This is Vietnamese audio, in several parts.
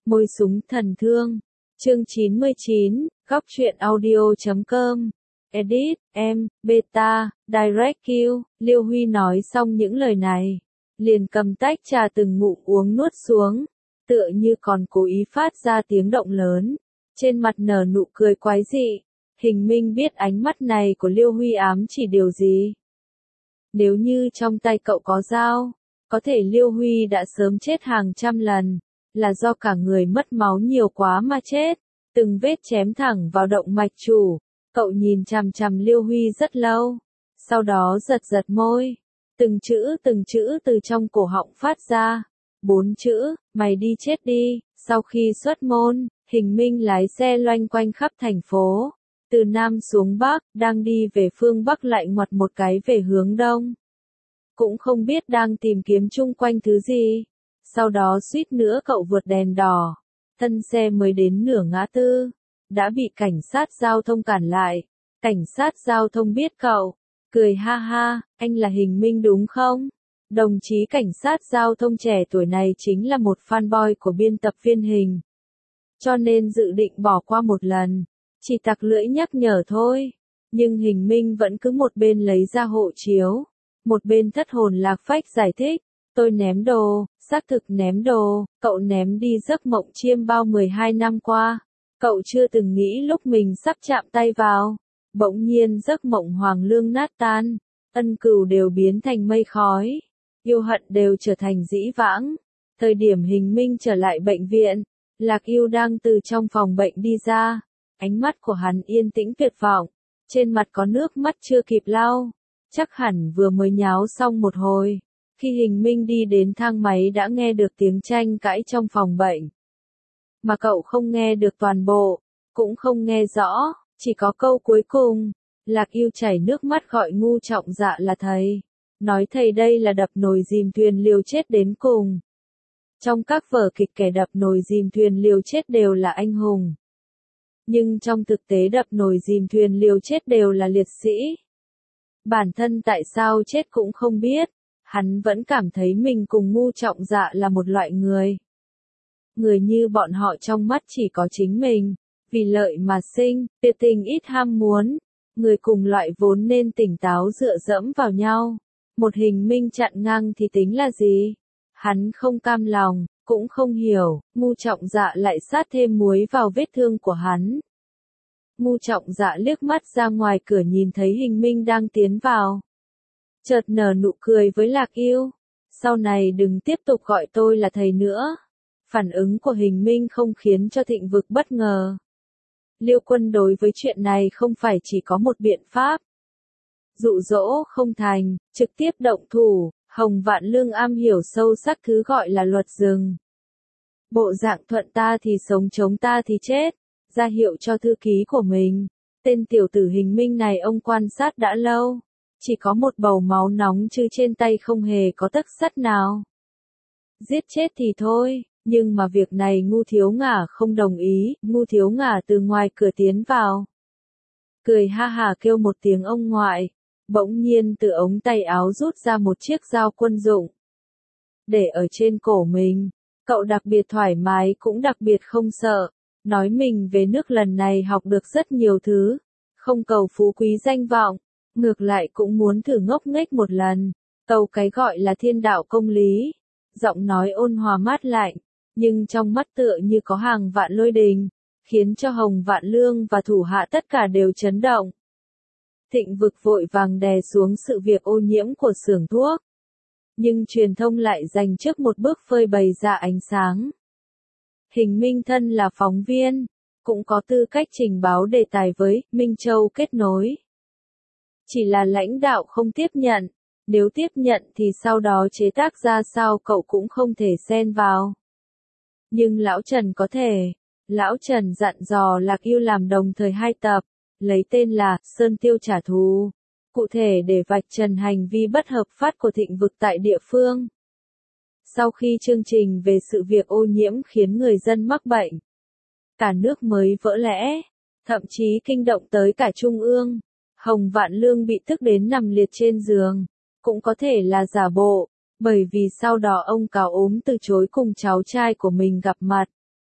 Môi súng thần thương. Chương 99, góc truyện audio.com. Edit, em, beta, direct Q. Liêu Huy nói xong những lời này, liền cầm tách trà từng ngụm uống nuốt xuống, tựa như còn cố ý phát ra tiếng động lớn, trên mặt nở nụ cười quái dị. Hình Minh biết ánh mắt này của Liêu Huy ám chỉ điều gì. Nếu như trong tay cậu có dao, có thể Liêu Huy đã sớm chết hàng trăm lần, là do cả người mất máu nhiều quá mà chết, từng vết chém thẳng vào động mạch chủ. Cậu nhìn chằm chằm Liêu Huy rất lâu, sau đó giật giật môi, từng chữ từ trong cổ họng phát ra, 4 chữ, mày đi chết đi. Sau khi xuất môn, Hình Minh lái xe loanh quanh khắp thành phố, từ Nam xuống Bắc, đang đi về phương Bắc lại ngoặt một cái về hướng Đông. Cũng không biết đang tìm kiếm chung quanh thứ gì. Sau đó suýt nữa cậu vượt đèn đỏ, thân xe mới đến nửa ngã tư, đã bị cảnh sát giao thông cản lại. Cảnh sát giao thông biết cậu, cười ha ha, anh là Hình Minh đúng không? Đồng chí cảnh sát giao thông trẻ tuổi này chính là một fanboy của biên tập viên Hình, cho nên dự định bỏ qua một lần, chỉ tặc lưỡi nhắc nhở thôi. Nhưng Hình Minh vẫn cứ một bên lấy ra hộ chiếu, một bên thất hồn lạc phách giải thích, tôi ném đồ, xác thực ném đồ, cậu ném đi giấc mộng chiêm bao 12 năm qua. Cậu chưa từng nghĩ lúc mình sắp chạm tay vào, bỗng nhiên giấc mộng hoàng lương nát tan, ân cừu đều biến thành mây khói, yêu hận đều trở thành dĩ vãng. Thời điểm Hình Minh trở lại bệnh viện, Lạc Yêu đang từ trong phòng bệnh đi ra, ánh mắt của hắn yên tĩnh tuyệt vọng, trên mặt có nước mắt chưa kịp lau, chắc hẳn vừa mới nháo xong một hồi. Khi Hình Minh đi đến thang máy đã nghe được tiếng tranh cãi trong phòng bệnh. Mà cậu không nghe được toàn bộ, cũng không nghe rõ, chỉ có câu cuối cùng. Lạc Yêu chảy nước mắt gọi Ngu Trọng Dạ là thầy. Nói thầy đây là đập nồi dìm thuyền liều chết đến cùng. Trong các vở kịch kẻ đập nồi dìm thuyền liều chết đều là anh hùng. Nhưng trong thực tế đập nồi dìm thuyền liều chết đều là liệt sĩ. Bản thân tại sao chết cũng không biết, hắn vẫn cảm thấy mình cùng Ngu Trọng Dạ là một loại người. Người như bọn họ trong mắt chỉ có chính mình, vì lợi mà sinh, tuyệt tình ít ham muốn, người cùng loại vốn nên tỉnh táo dựa dẫm vào nhau. Một Hình Minh chặn ngang thì tính là gì? Hắn không cam lòng, cũng không hiểu, Ngu Trọng Dạ lại sát thêm muối vào vết thương của hắn. Ngu Trọng Dạ liếc mắt ra ngoài cửa nhìn thấy Hình Minh đang tiến vào, chợt nở nụ cười với Lạc Yêu, sau này đừng tiếp tục gọi tôi là thầy nữa. Phản ứng của Hình Minh không khiến cho Thịnh Vực bất ngờ. Liêu Quân đối với chuyện này không phải chỉ có một biện pháp. Dụ dỗ không thành, trực tiếp động thủ. Hồng Vạn Lương am hiểu sâu sắc thứ gọi là luật rừng. Bộ dạng thuận ta thì sống chống ta thì chết, ra hiệu cho thư ký của mình. Tên tiểu tử Hình Minh này ông quan sát đã lâu, chỉ có một bầu máu nóng chứ trên tay không hề có tấc sắt nào. Giết chết thì thôi, nhưng mà việc này Ngu Thiếu Ngả không đồng ý. Ngu Thiếu Ngả từ ngoài cửa tiến vào, cười ha hà kêu một tiếng ông ngoại, bỗng nhiên từ ống tay áo rút ra một chiếc dao quân dụng, để ở trên cổ mình. Cậu đặc biệt thoải mái cũng đặc biệt không sợ, nói mình về nước lần này học được rất nhiều thứ, không cầu phú quý danh vọng, ngược lại cũng muốn thử ngốc nghếch một lần, cầu cái gọi là thiên đạo công lý. Giọng nói ôn hòa mát lạnh, nhưng trong mắt tựa như có hàng vạn lôi đình, khiến cho Hồng Vạn Lương và thủ hạ tất cả đều chấn động. Thịnh Vực vội vàng đè xuống sự việc ô nhiễm của xưởng thuốc, nhưng truyền thông lại dành trước một bước phơi bày ra ánh sáng. Hình Minh thân là phóng viên, cũng có tư cách trình báo đề tài với Minh Châu kết nối. Chỉ là lãnh đạo không tiếp nhận, nếu tiếp nhận thì sau đó chế tác ra sao cậu cũng không thể xen vào. Nhưng Lão Trần có thể. Lão Trần dặn dò Lạc Yêu làm đồng thời 2 tập, lấy tên là Sơn Tiêu trả thù, cụ thể để vạch trần hành vi bất hợp pháp của Thịnh Vực tại địa phương. Sau khi chương trình về sự việc ô nhiễm khiến người dân mắc bệnh, cả nước mới vỡ lẽ, thậm chí kinh động tới cả Trung ương, Hồng Vạn Lương bị tức đến nằm liệt trên giường, cũng có thể là giả bộ, bởi vì sau đó ông cáo ốm từ chối cùng cháu trai của mình gặp mặt.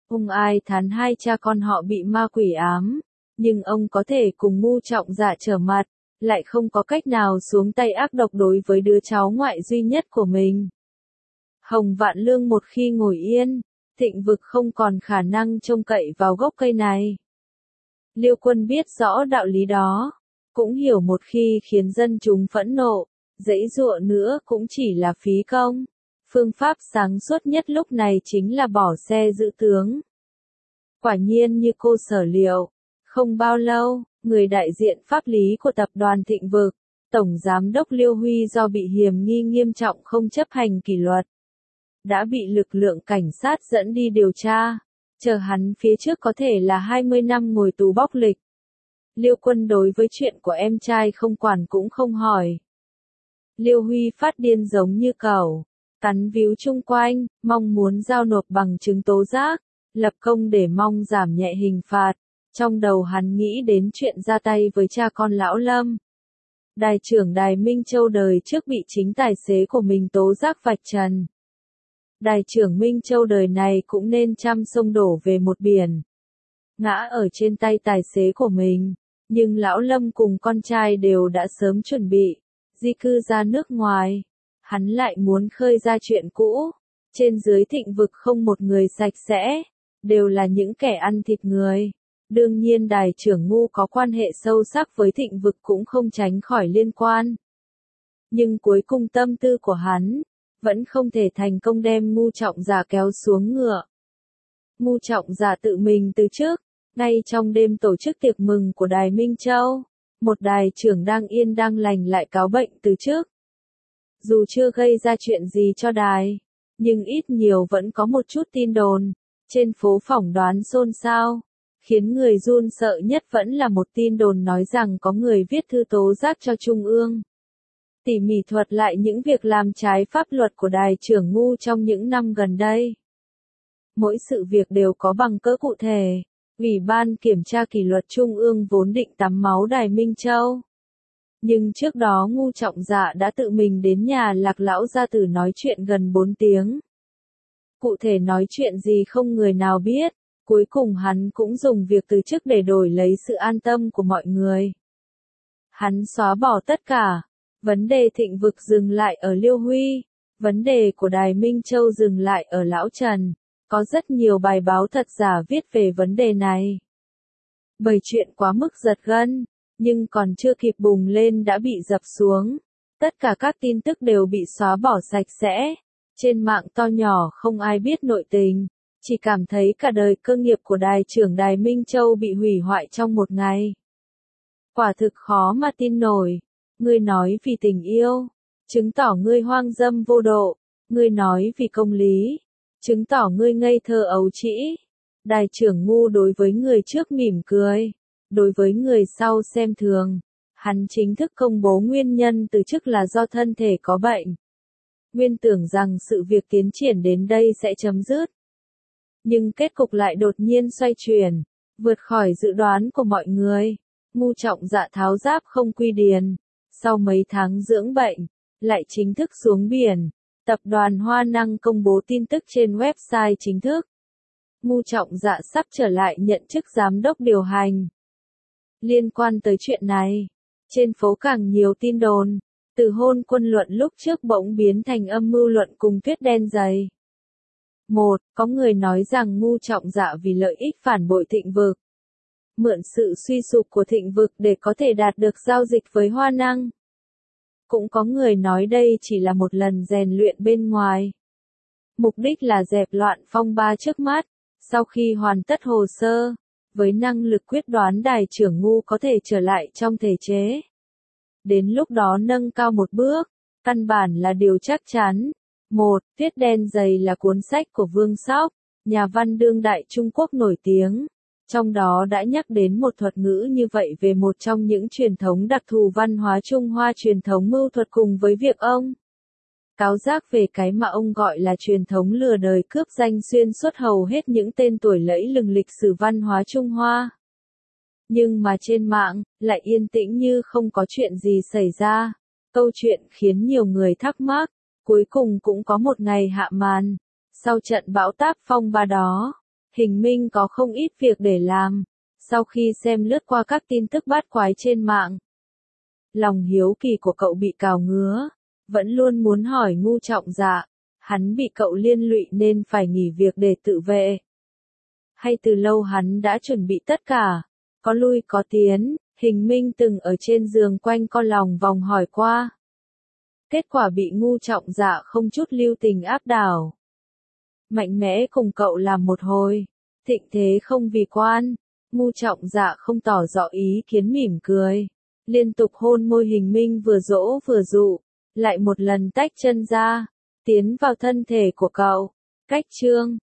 Ông ai thán hai cha con họ bị ma quỷ ám, nhưng ông có thể cùng Ngu Trọng Dạ trở mặt, lại không có cách nào xuống tay ác độc đối với đứa cháu ngoại duy nhất của mình. Hồng Vạn Lương một khi ngồi yên, Thịnh Vực không còn khả năng trông cậy vào gốc cây này. Liêu Quân biết rõ đạo lý đó, cũng hiểu một khi khiến dân chúng phẫn nộ, giãy giụa nữa cũng chỉ là phí công. Phương pháp sáng suốt nhất lúc này chính là bỏ xe giữ tướng. Quả nhiên như cô sở liệu, không bao lâu, người đại diện pháp lý của tập đoàn Thịnh Vực, Tổng Giám đốc Liêu Huy do bị hiềm nghi nghiêm trọng không chấp hành kỷ luật, đã bị lực lượng cảnh sát dẫn đi điều tra, chờ hắn phía trước có thể là 20 năm ngồi tù bóc lịch. Liêu Quân đối với chuyện của em trai không quản cũng không hỏi. Liêu Huy phát điên giống như cẩu, cắn víu chung quanh, mong muốn giao nộp bằng chứng tố giác, lập công để mong giảm nhẹ hình phạt. Trong đầu hắn nghĩ đến chuyện ra tay với cha con lão Lâm. Đài trưởng Đài Minh Châu đời trước bị chính tài xế của mình tố giác vạch trần. Đài trưởng Minh Châu đời này cũng nên trăm sông đổ về một biển. Ngã ở trên tay tài xế của mình, nhưng lão Lâm cùng con trai đều đã sớm chuẩn bị, di cư ra nước ngoài. Hắn lại muốn khơi ra chuyện cũ. Trên dưới Thịnh Vực không một người sạch sẽ, đều là những kẻ ăn thịt người. Đương nhiên đài trưởng Ngu có quan hệ sâu sắc với Thịnh Vực cũng không tránh khỏi liên quan. Nhưng cuối cùng tâm tư của hắn, vẫn không thể thành công đem Ngu Trọng Dạ kéo xuống ngựa. Ngu Trọng Dạ tự mình từ trước, ngay trong đêm tổ chức tiệc mừng của Đài Minh Châu, một đài trưởng đang yên đang lành lại cáo bệnh từ trước. Dù chưa gây ra chuyện gì cho đài, nhưng ít nhiều vẫn có một chút tin đồn, trên phố phỏng đoán xôn xao, khiến người run sợ nhất vẫn là một tin đồn nói rằng có người viết thư tố giác cho Trung ương. Tỉ mỉ thuật lại những việc làm trái pháp luật của đài trưởng Ngu trong những năm gần đây. Mỗi sự việc đều có bằng cỡ cụ thể. Ủy ban kiểm tra kỷ luật Trung ương vốn định tắm máu Đài Minh Châu. Nhưng trước đó Ngu Trọng Dạ đã tự mình đến nhà Lạc lão gia tử nói chuyện gần 4 tiếng. Cụ thể nói chuyện gì không người nào biết, cuối cùng hắn cũng dùng việc từ chức để đổi lấy sự an tâm của mọi người. Hắn xóa bỏ tất cả, vấn đề Thịnh Vực dừng lại ở Liêu Huy, vấn đề của Đài Minh Châu dừng lại ở Lão Trần. Có rất nhiều bài báo thật giả viết về vấn đề này. Bởi chuyện quá mức giật gân, nhưng còn chưa kịp bùng lên đã bị dập xuống. Tất cả các tin tức đều bị xóa bỏ sạch sẽ. Trên mạng to nhỏ không ai biết nội tình, chỉ cảm thấy cả đời cơ nghiệp của đài trưởng Đài Minh Châu bị hủy hoại trong một ngày. Quả thực khó mà tin nổi. Ngươi nói vì tình yêu, chứng tỏ ngươi hoang dâm vô độ. Ngươi nói vì công lý, chứng tỏ ngươi ngây thơ ấu trĩ. Đài trưởng Ngu đối với người trước mỉm cười, đối với người sau xem thường. Hắn chính thức công bố nguyên nhân từ chức là do thân thể có bệnh. Nguyên tưởng rằng sự việc tiến triển đến đây sẽ chấm dứt. Nhưng kết cục lại đột nhiên xoay chuyển, vượt khỏi dự đoán của mọi người. Ngu Trọng Dạ tháo giáp không quy điền. Sau mấy tháng dưỡng bệnh, lại chính thức xuống biển. Tập đoàn Hoa Năng công bố tin tức trên website chính thức. Ngu Trọng Dạ sắp trở lại nhận chức giám đốc điều hành. Liên quan tới chuyện này, trên phố càng nhiều tin đồn, từ hôn quân luận lúc trước bỗng biến thành âm mưu luận cùng tuyết đen dày. 1. Có người nói rằng Ngu Trọng Dạ vì lợi ích phản bội Thịnh Vực, mượn sự suy sụp của Thịnh Vực để có thể đạt được giao dịch với Hoa Năng. Cũng có người nói đây chỉ là một lần rèn luyện bên ngoài. Mục đích là dẹp loạn phong ba trước mắt. Sau khi hoàn tất hồ sơ, với năng lực quyết đoán đài trưởng Ngu có thể trở lại trong thể chế. Đến lúc đó nâng cao một bước, căn bản là điều chắc chắn. 1. Tuyết đen dày là cuốn sách của Vương Sóc, nhà văn đương đại Trung Quốc nổi tiếng. Trong đó đã nhắc đến một thuật ngữ như vậy về một trong những truyền thống đặc thù văn hóa Trung Hoa truyền thống mưu thuật cùng với việc ông cáo giác về cái mà ông gọi là truyền thống lừa đời cướp danh xuyên suốt hầu hết những tên tuổi lẫy lừng lịch sử văn hóa Trung Hoa. Nhưng mà trên mạng, lại yên tĩnh như không có chuyện gì xảy ra. Câu chuyện khiến nhiều người thắc mắc, cuối cùng cũng có một ngày hạ màn. Sau trận bão táp phong ba đó, Hình Minh có không ít việc để làm. Sau khi xem lướt qua các tin tức bát quái trên mạng, lòng hiếu kỳ của cậu bị cào ngứa, vẫn luôn muốn hỏi Ngu Trọng Dạ, hắn bị cậu liên lụy nên phải nghỉ việc để tự vệ. Hay từ lâu hắn đã chuẩn bị tất cả, có lui có tiến, Hình Minh từng ở trên giường quanh co lòng vòng hỏi qua. Kết quả bị Ngu Trọng Dạ không chút lưu tình áp đảo. Mạnh mẽ cùng cậu làm một hồi, thịnh thế không vì quan, Ngu Trọng Dạ không tỏ rõ ý kiến mỉm cười. Liên tục hôn môi Hình Minh vừa dỗ vừa dụ, lại một lần tách chân ra, tiến vào thân thể của cậu. Cách chương